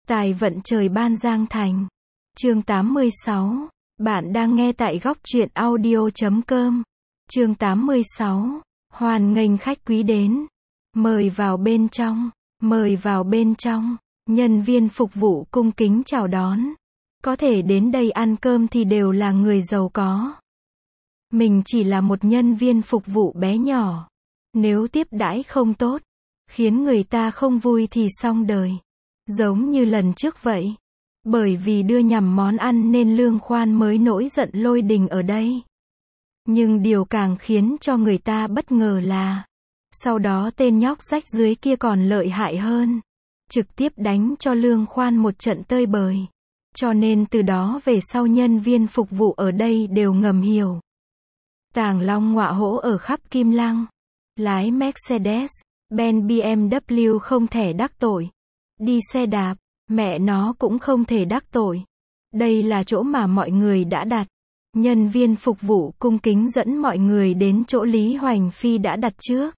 Tài vận trời ban Giang Thành. Chương 86. Bạn đang nghe tại góc truyện audio.com. Chương 86. Hoan nghênh khách quý đến. Mời vào bên trong. Mời vào bên trong. Nhân viên phục vụ cung kính chào đón. Có thể đến đây ăn cơm thì đều là người giàu có. Mình chỉ là một nhân viên phục vụ bé nhỏ. Nếu tiếp đãi không tốt, khiến người ta không vui thì xong đời. Giống như lần trước vậy. Bởi vì đưa nhầm món ăn nên Lương Khoan mới nổi giận lôi đình ở đây. Nhưng điều càng khiến cho người ta bất ngờ là, sau đó tên nhóc rách dưới kia còn lợi hại hơn. Trực tiếp đánh cho Lương Khoan một trận tơi bời. Cho nên từ đó về sau nhân viên phục vụ ở đây đều ngầm hiểu. Tàng long ngọa hổ ở khắp Kim Lăng. Lái Mercedes, Benz BMW không thể đắc tội. Đi xe đạp, mẹ nó cũng không thể đắc tội. Đây là chỗ mà mọi người đã đặt. Nhân viên phục vụ cung kính dẫn mọi người đến chỗ Lý Hoành Phi đã đặt trước.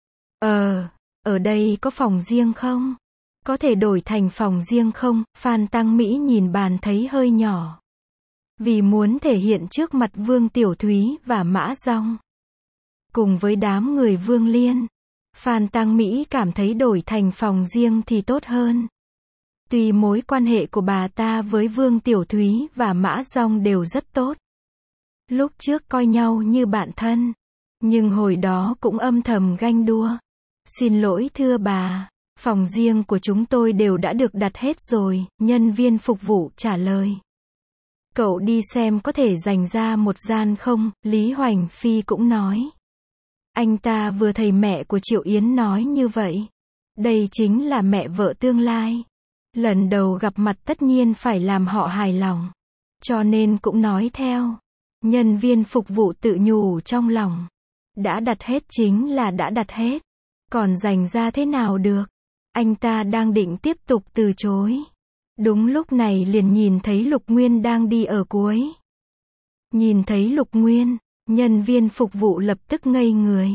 Ở đây có phòng riêng không? Có thể đổi thành phòng riêng không? Phan Tăng Mỹ nhìn bàn thấy hơi nhỏ. Vì muốn thể hiện trước mặt Vương Tiểu Thúy và Mã Dong. Cùng với đám người Vương Liên. Phan Tăng Mỹ cảm thấy đổi thành phòng riêng thì tốt hơn. Tuy mối quan hệ của bà ta với Vương Tiểu Thúy và Mã Dong đều rất tốt. Lúc trước coi nhau như bạn thân. Nhưng hồi đó cũng âm thầm ganh đua. Xin lỗi thưa bà, phòng riêng của chúng tôi đều đã được đặt hết rồi, nhân viên phục vụ trả lời. Cậu đi xem có thể dành ra một gian không, Lý Hoành Phi cũng nói. Anh ta vừa thầy mẹ của Triệu Yến nói như vậy. Đây chính là mẹ vợ tương lai. Lần đầu gặp mặt tất nhiên phải làm họ hài lòng. Cho nên cũng nói theo. Nhân viên phục vụ tự nhủ trong lòng. Đã đặt hết chính là đã đặt hết. Còn dành ra thế nào được? Anh ta đang định tiếp tục từ chối. Đúng lúc này liền nhìn thấy Lục Nguyên đang đi ở cuối. Nhìn thấy Lục Nguyên, nhân viên phục vụ lập tức ngây người.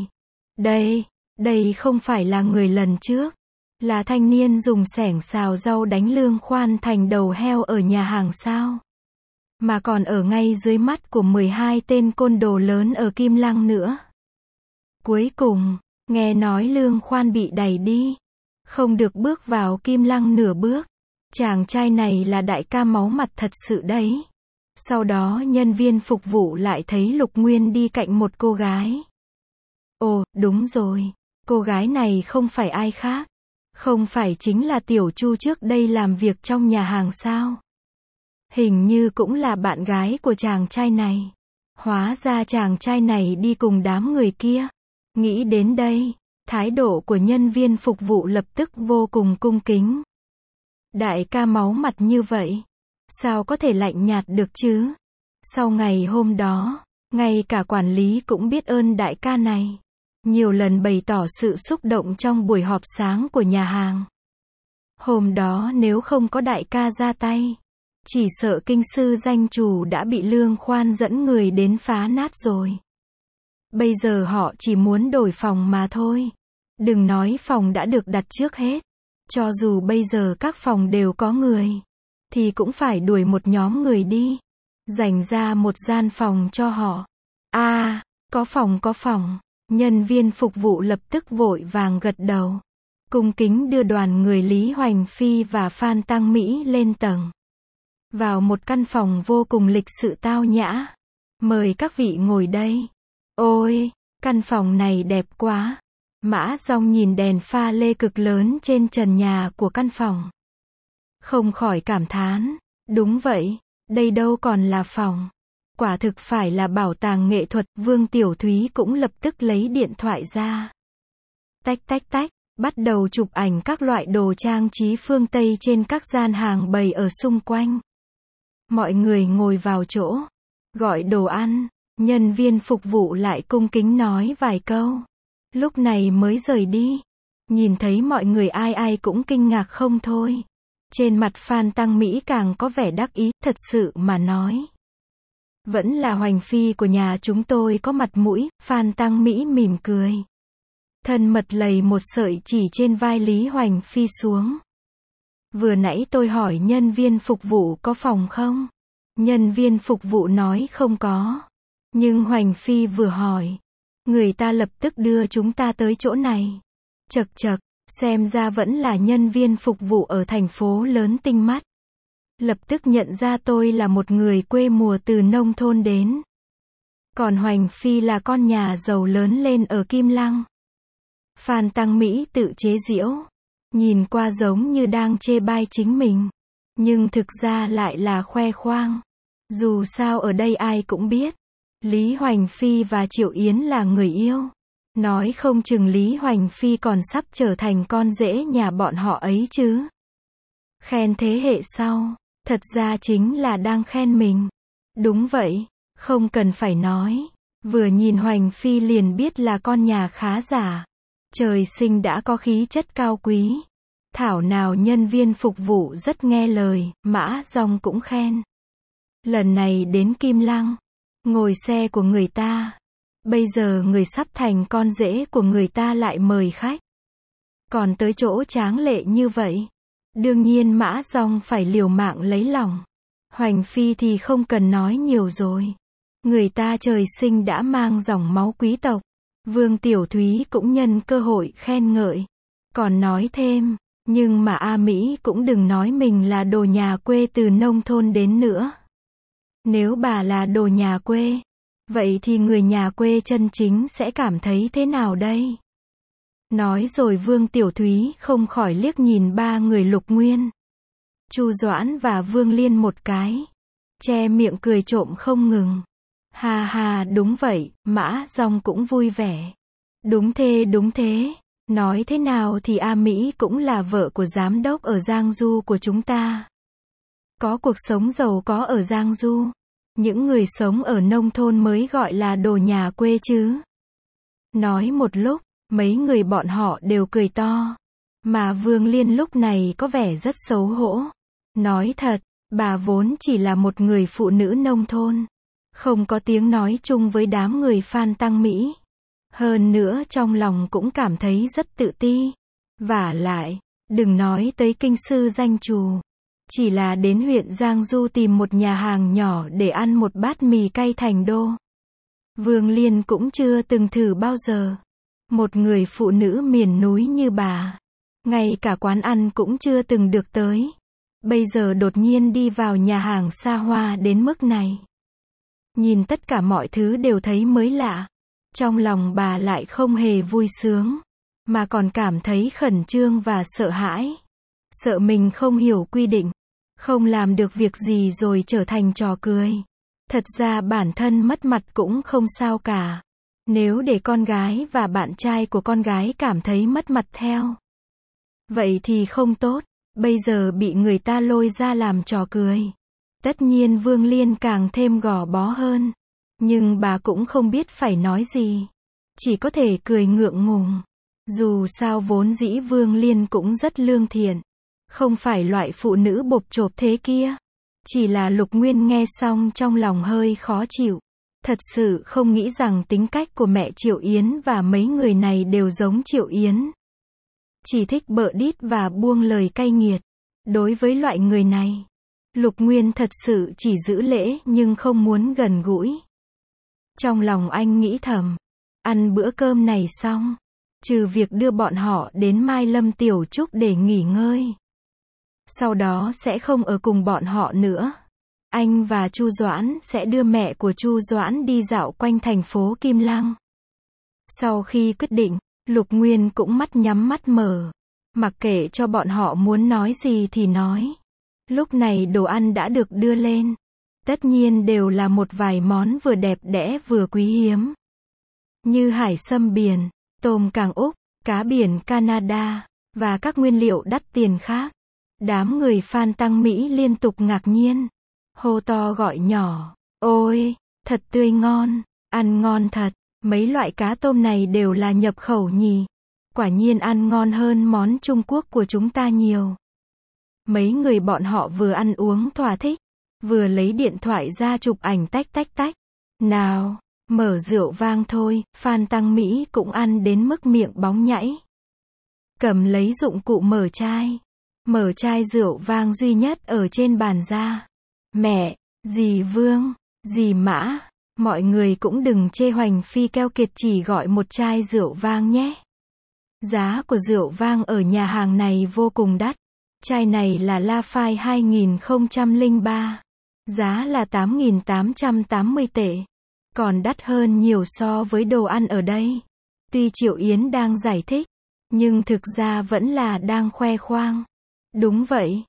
Đây không phải là người lần trước. Là thanh niên dùng xẻng xào rau đánh Lương Khoan thành đầu heo ở nhà hàng sao. Mà còn ở ngay dưới mắt của 12 tên côn đồ lớn ở Kim Lăng nữa. Cuối cùng, nghe nói Lương Khoan bị đày đi. Không được bước vào Kim Lăng nửa bước. Chàng trai này là đại ca máu mặt thật sự đấy. Sau đó nhân viên phục vụ lại thấy Lục Nguyên đi cạnh một cô gái. Ồ, đúng rồi. Cô gái này không phải ai khác. Không phải chính là Tiểu Chu trước đây làm việc trong nhà hàng sao? Hình như cũng là bạn gái của chàng trai này. Hóa ra chàng trai này đi cùng đám người kia. Nghĩ đến đây, thái độ của nhân viên phục vụ lập tức vô cùng cung kính. Đại ca máu mặt như vậy, sao có thể lạnh nhạt được chứ? Sau ngày hôm đó, ngay cả quản lý cũng biết ơn đại ca này. Nhiều lần bày tỏ sự xúc động trong buổi họp sáng của nhà hàng. Hôm đó nếu không có đại ca ra tay, chỉ sợ kinh sư danh chủ đã bị Lương Khoan dẫn người đến phá nát rồi. Bây giờ họ chỉ muốn đổi phòng mà thôi. Đừng nói phòng đã được đặt trước hết. Cho dù bây giờ các phòng đều có người, thì cũng phải đuổi một nhóm người đi. Dành ra một gian phòng cho họ. Có phòng. Nhân viên phục vụ lập tức vội vàng gật đầu. Cung kính đưa đoàn người Lý Hoành Phi và Phan Tăng Mỹ lên tầng. Vào một căn phòng vô cùng lịch sự tao nhã. Mời các vị ngồi đây. Ôi, căn phòng này đẹp quá. Mã Dong nhìn đèn pha lê cực lớn trên trần nhà của căn phòng. Không khỏi cảm thán. Đúng vậy, đây đâu còn là phòng. Quả thực phải là bảo tàng nghệ thuật. Vương Tiểu Thúy cũng lập tức lấy điện thoại ra. Tách, bắt đầu chụp ảnh các loại đồ trang trí phương Tây trên các gian hàng bày ở xung quanh. Mọi người ngồi vào chỗ, gọi đồ ăn, nhân viên phục vụ lại cung kính nói vài câu. Lúc này mới rời đi. Nhìn thấy mọi người ai cũng kinh ngạc không thôi. Trên mặt Phan Tăng Mỹ càng có vẻ đắc ý, thật sự mà nói. Vẫn là Hoành Phi của nhà chúng tôi có mặt mũi, Phan Tăng Mỹ mỉm cười. Thân mật lầy một sợi chỉ trên vai Lý Hoành Phi xuống. Vừa nãy tôi hỏi nhân viên phục vụ có phòng không? Nhân viên phục vụ nói không có. Nhưng Hoành Phi vừa hỏi, người ta lập tức đưa chúng ta tới chỗ này. Chậc chậc, xem ra vẫn là nhân viên phục vụ ở thành phố lớn tinh mắt. Lập tức nhận ra tôi là một người quê mùa từ nông thôn đến. Còn Hoành Phi là con nhà giàu lớn lên ở Kim Lăng. Phan Tăng Mỹ tự chế giễu. Nhìn qua giống như đang chê bai chính mình. Nhưng thực ra lại là khoe khoang. Dù sao ở đây ai cũng biết. Lý Hoành Phi và Triệu Yến là người yêu. Nói không chừng Lý Hoành Phi còn sắp trở thành con rể nhà bọn họ ấy chứ. Khen thế hệ sau. Thật ra chính là đang khen mình. Đúng vậy. Không cần phải nói. Vừa nhìn Hoành Phi liền biết là con nhà khá giả. Trời sinh đã có khí chất cao quý. Thảo nào nhân viên phục vụ rất nghe lời, Mã Dong cũng khen. Lần này đến Kim Lăng, ngồi xe của người ta. Bây giờ người sắp thành con rể của người ta lại mời khách. Còn tới chỗ tráng lệ như vậy. Đương nhiên Mã Dong phải liều mạng lấy lòng. Hoành Phi thì không cần nói nhiều rồi. Người ta trời sinh đã mang dòng máu quý tộc. Vương Tiểu Thúy cũng nhân cơ hội khen ngợi. Còn nói thêm, nhưng mà A Mỹ cũng đừng nói mình là đồ nhà quê từ nông thôn đến nữa. Nếu bà là đồ nhà quê, vậy thì người nhà quê chân chính sẽ cảm thấy thế nào đây? Nói rồi Vương Tiểu Thúy không khỏi liếc nhìn ba người Lục Nguyên, Chu Doãn và Vương Liên một cái. Che miệng cười trộm không ngừng. Ha ha, đúng vậy, Mã Dong cũng vui vẻ. Đúng thế. Nói thế nào thì A Mỹ cũng là vợ của giám đốc ở Giang Du của chúng ta. Có cuộc sống giàu có ở Giang Du. Những người sống ở nông thôn mới gọi là đồ nhà quê chứ. Nói một lúc, mấy người bọn họ đều cười to. Mà Vương Liên lúc này có vẻ rất xấu hổ. Nói thật, bà vốn chỉ là một người phụ nữ nông thôn. Không có tiếng nói chung với đám người Phan Tăng Mỹ. Hơn nữa trong lòng cũng cảm thấy rất tự ti. Vả lại, đừng nói tới kinh sư danh trù. Chỉ là đến huyện Giang Du tìm một nhà hàng nhỏ để ăn một bát mì cay thành đô. Vương Liên cũng chưa từng thử bao giờ. Một người phụ nữ miền núi như bà. Ngay cả quán ăn cũng chưa từng được tới. Bây giờ đột nhiên đi vào nhà hàng xa hoa đến mức này. Nhìn tất cả mọi thứ đều thấy mới lạ. Trong lòng bà lại không hề vui sướng, mà còn cảm thấy khẩn trương và sợ hãi. Sợ mình không hiểu quy định, không làm được việc gì rồi trở thành trò cười. Thật ra bản thân mất mặt cũng không sao cả. Nếu để con gái và bạn trai của con gái cảm thấy mất mặt theo, vậy thì không tốt. Bây giờ bị người ta lôi ra làm trò cười. Tất nhiên Vương Liên càng thêm gò bó hơn. Nhưng bà cũng không biết phải nói gì. Chỉ có thể cười ngượng ngùng. Dù sao vốn dĩ Vương Liên cũng rất lương thiện. Không phải loại phụ nữ bộp chộp thế kia. Chỉ là Lục Nguyên nghe xong trong lòng hơi khó chịu. Thật sự không nghĩ rằng tính cách của mẹ Triệu Yến và mấy người này đều giống Triệu Yến. Chỉ thích bợ đít và buông lời cay nghiệt. Đối với loại người này, Lục Nguyên thật sự chỉ giữ lễ nhưng không muốn gần gũi. Trong lòng anh nghĩ thầm, ăn bữa cơm này xong, trừ việc đưa bọn họ đến Mai Lâm Tiểu Trúc để nghỉ ngơi, sau đó sẽ không ở cùng bọn họ nữa. Anh và Chu Doãn sẽ đưa mẹ của Chu Doãn đi dạo quanh thành phố Kim Lăng. Sau khi quyết định, Lục Nguyên cũng mắt nhắm mắt mở, mặc kệ cho bọn họ muốn nói gì thì nói. Lúc này đồ ăn đã được đưa lên. Tất nhiên đều là một vài món vừa đẹp đẽ vừa quý hiếm. Như hải sâm biển, tôm Càng Úc, cá biển Canada, và các nguyên liệu đắt tiền khác. Đám người Phan Tăng Mỹ liên tục ngạc nhiên. Hô to gọi nhỏ, ôi, thật tươi ngon, ăn ngon thật, mấy loại cá tôm này đều là nhập khẩu nhỉ. Quả nhiên ăn ngon hơn món Trung Quốc của chúng ta nhiều. Mấy người bọn họ vừa ăn uống thỏa thích, vừa lấy điện thoại ra chụp ảnh tách tách tách. Nào, mở rượu vang thôi, Phan Tăng Mỹ cũng ăn đến mức miệng bóng nhảy. Cầm lấy dụng cụ mở chai. mở chai rượu vang duy nhất ở trên bàn ra. Mẹ, dì Vương, dì Mã, mọi người cũng đừng chê Hoành Phi keo kiệt chỉ gọi một chai rượu vang nhé. Giá của rượu vang ở nhà hàng này vô cùng đắt. Chai này là Lafite 2003. Giá là 8.880 tệ. Còn đắt hơn nhiều so với đồ ăn ở đây. Tuy Triệu Yến đang giải thích, nhưng thực ra vẫn là đang khoe khoang. Đúng vậy,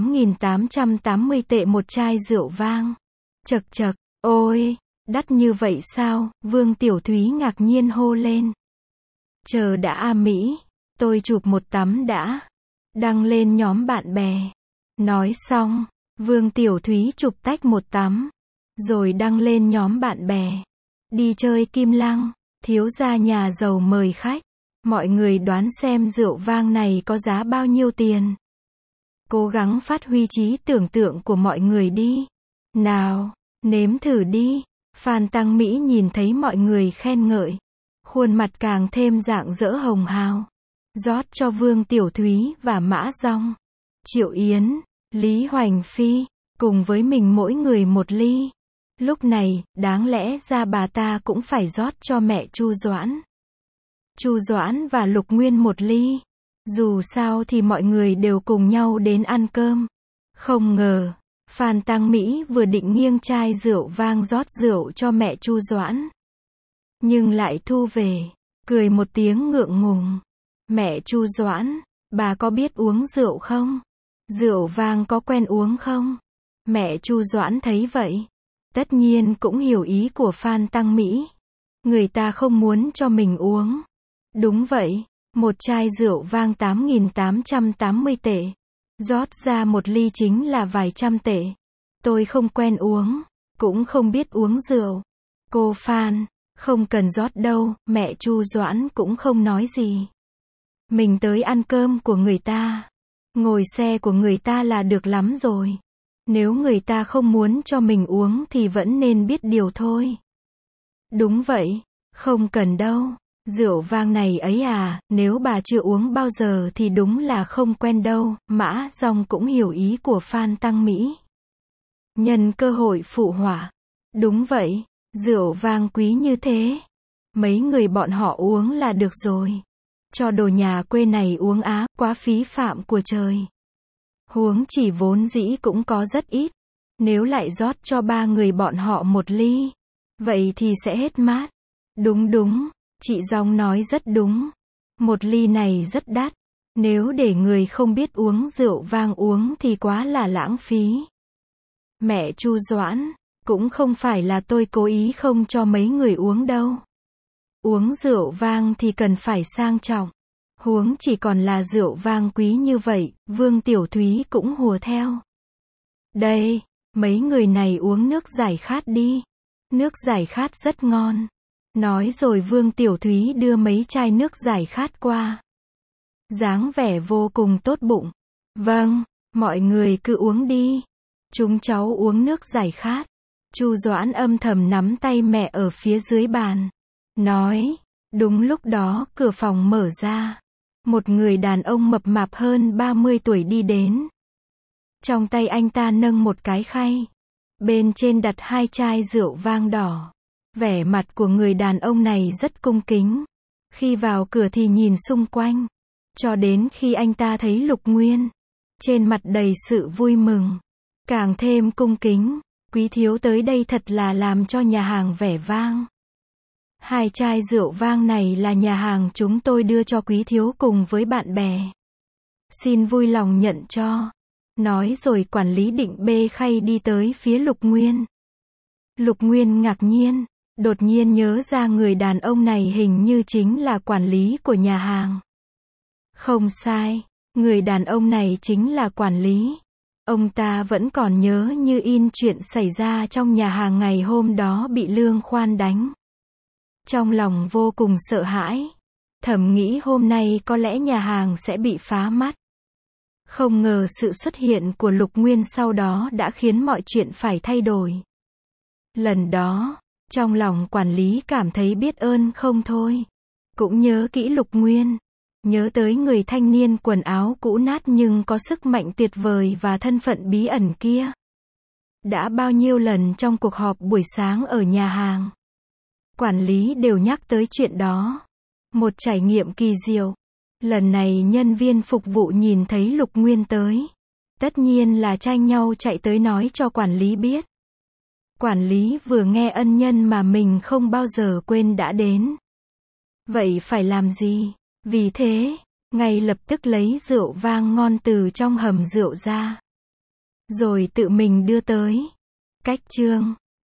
8.880 tệ một chai rượu vang. Chậc chậc, ôi, đắt như vậy sao? Vương Tiểu Thúy ngạc nhiên hô lên. Chờ đã a Mỹ, tôi chụp một tấm đã. Đăng lên nhóm bạn bè. Nói xong, Vương Tiểu Thúy chụp tách một tấm. Rồi đăng lên nhóm bạn bè. Đi chơi Kim Lăng, thiếu gia nhà giàu mời khách. Mọi người đoán xem rượu vang này có giá bao nhiêu tiền. Cố gắng phát huy trí tưởng tượng của mọi người đi. Nào, nếm thử đi. Phan Tăng Mỹ nhìn thấy mọi người khen ngợi. Khuôn mặt càng thêm rạng rỡ hồng hào. Rót cho Vương Tiểu Thúy và Mã Dong, Triệu Yến, Lý Hoành Phi, cùng với mình mỗi người một ly. Lúc này, đáng lẽ ra bà ta cũng phải rót cho mẹ Chu Doãn. Chu Doãn và Lục Nguyên một ly. Dù sao thì mọi người đều cùng nhau đến ăn cơm. Không ngờ, Phan Tăng Mỹ vừa định nghiêng chai rượu vang rót rượu cho mẹ Chu Doãn. Nhưng lại thu về, cười một tiếng ngượng ngùng. Mẹ Chu Doãn, bà có biết uống rượu không? Rượu vang có quen uống không? Mẹ Chu Doãn thấy vậy. Tất nhiên cũng hiểu ý của Phan Tăng Mỹ. Người ta không muốn cho mình uống. Đúng vậy, một chai rượu vang 8.880 tệ. Rót ra một ly chính là vài trăm tệ. Tôi không quen uống, cũng không biết uống rượu. Cô Phan, không cần rót đâu, mẹ Chu Doãn cũng không nói gì. Mình tới ăn cơm của người ta, ngồi xe của người ta là được lắm rồi. Nếu người ta không muốn cho mình uống thì vẫn nên biết điều thôi. Đúng vậy, không cần đâu. Rượu vang này ấy à, nếu bà chưa uống bao giờ thì đúng là không quen đâu. Mã Dong cũng hiểu ý của Phan Tăng Mỹ. Nhân cơ hội phụ họa. Đúng vậy, rượu vang quý như thế. Mấy người bọn họ uống là được rồi. Cho đồ nhà quê này uống á, quá phí phạm của trời. Huống chỉ vốn dĩ cũng có rất ít. Nếu lại rót cho ba người bọn họ một ly, vậy thì sẽ hết mát. Đúng đúng, chị Dong nói rất đúng. Một ly này rất đắt. Nếu để người không biết uống rượu vang uống thì quá là lãng phí. Mẹ Chu Doãn, cũng không phải là tôi cố ý không cho mấy người uống đâu. Uống rượu vang thì cần phải sang trọng. Huống chỉ còn là rượu vang quý như vậy, Vương Tiểu Thúy cũng hùa theo. Đây, mấy người này uống nước giải khát đi. Nước giải khát rất ngon. Nói rồi Vương Tiểu Thúy đưa mấy chai nước giải khát qua. Dáng vẻ vô cùng tốt bụng. Vâng, mọi người cứ uống đi. Chúng cháu uống nước giải khát. Chu Doãn âm thầm nắm tay mẹ ở phía dưới bàn. Nói, đúng lúc đó cửa phòng mở ra. Một người đàn ông mập mạp hơn 30 tuổi đi đến. Trong tay anh ta nâng một cái khay. Bên trên đặt hai chai rượu vang đỏ. Vẻ mặt của người đàn ông này rất cung kính. Khi vào cửa thì nhìn xung quanh. Cho đến khi anh ta thấy Lục Nguyên. Trên mặt đầy sự vui mừng. Càng thêm cung kính. Quý thiếu tới đây thật là làm cho nhà hàng vẻ vang. Hai chai rượu vang này là nhà hàng chúng tôi đưa cho quý thiếu cùng với bạn bè. Xin vui lòng nhận cho. Nói rồi quản lý định bê khay đi tới phía Lục Nguyên. Lục Nguyên ngạc nhiên, đột nhiên nhớ ra người đàn ông này hình như chính là quản lý của nhà hàng. Không sai, người đàn ông này chính là quản lý. Ông ta vẫn còn nhớ như in chuyện xảy ra trong nhà hàng ngày hôm đó bị Lương Khoan đánh. Trong lòng vô cùng sợ hãi. Thầm nghĩ hôm nay có lẽ nhà hàng sẽ bị phá mắt. Không ngờ sự xuất hiện của Lục Nguyên sau đó đã khiến mọi chuyện phải thay đổi. Lần đó, trong lòng quản lý cảm thấy biết ơn không thôi. Cũng nhớ kỹ Lục Nguyên. Nhớ tới người thanh niên quần áo cũ nát nhưng có sức mạnh tuyệt vời và thân phận bí ẩn kia. Đã bao nhiêu lần trong cuộc họp buổi sáng ở nhà hàng, quản lý đều nhắc tới chuyện đó. Một trải nghiệm kỳ diệu. Lần này nhân viên phục vụ nhìn thấy Lục Nguyên tới. Tất nhiên là tranh nhau chạy tới nói cho quản lý biết. Quản lý vừa nghe ân nhân mà mình không bao giờ quên đã đến. Vậy phải làm gì? Vì thế, ngay lập tức lấy rượu vang ngon từ trong hầm rượu ra. Rồi tự mình đưa tới. Cách chương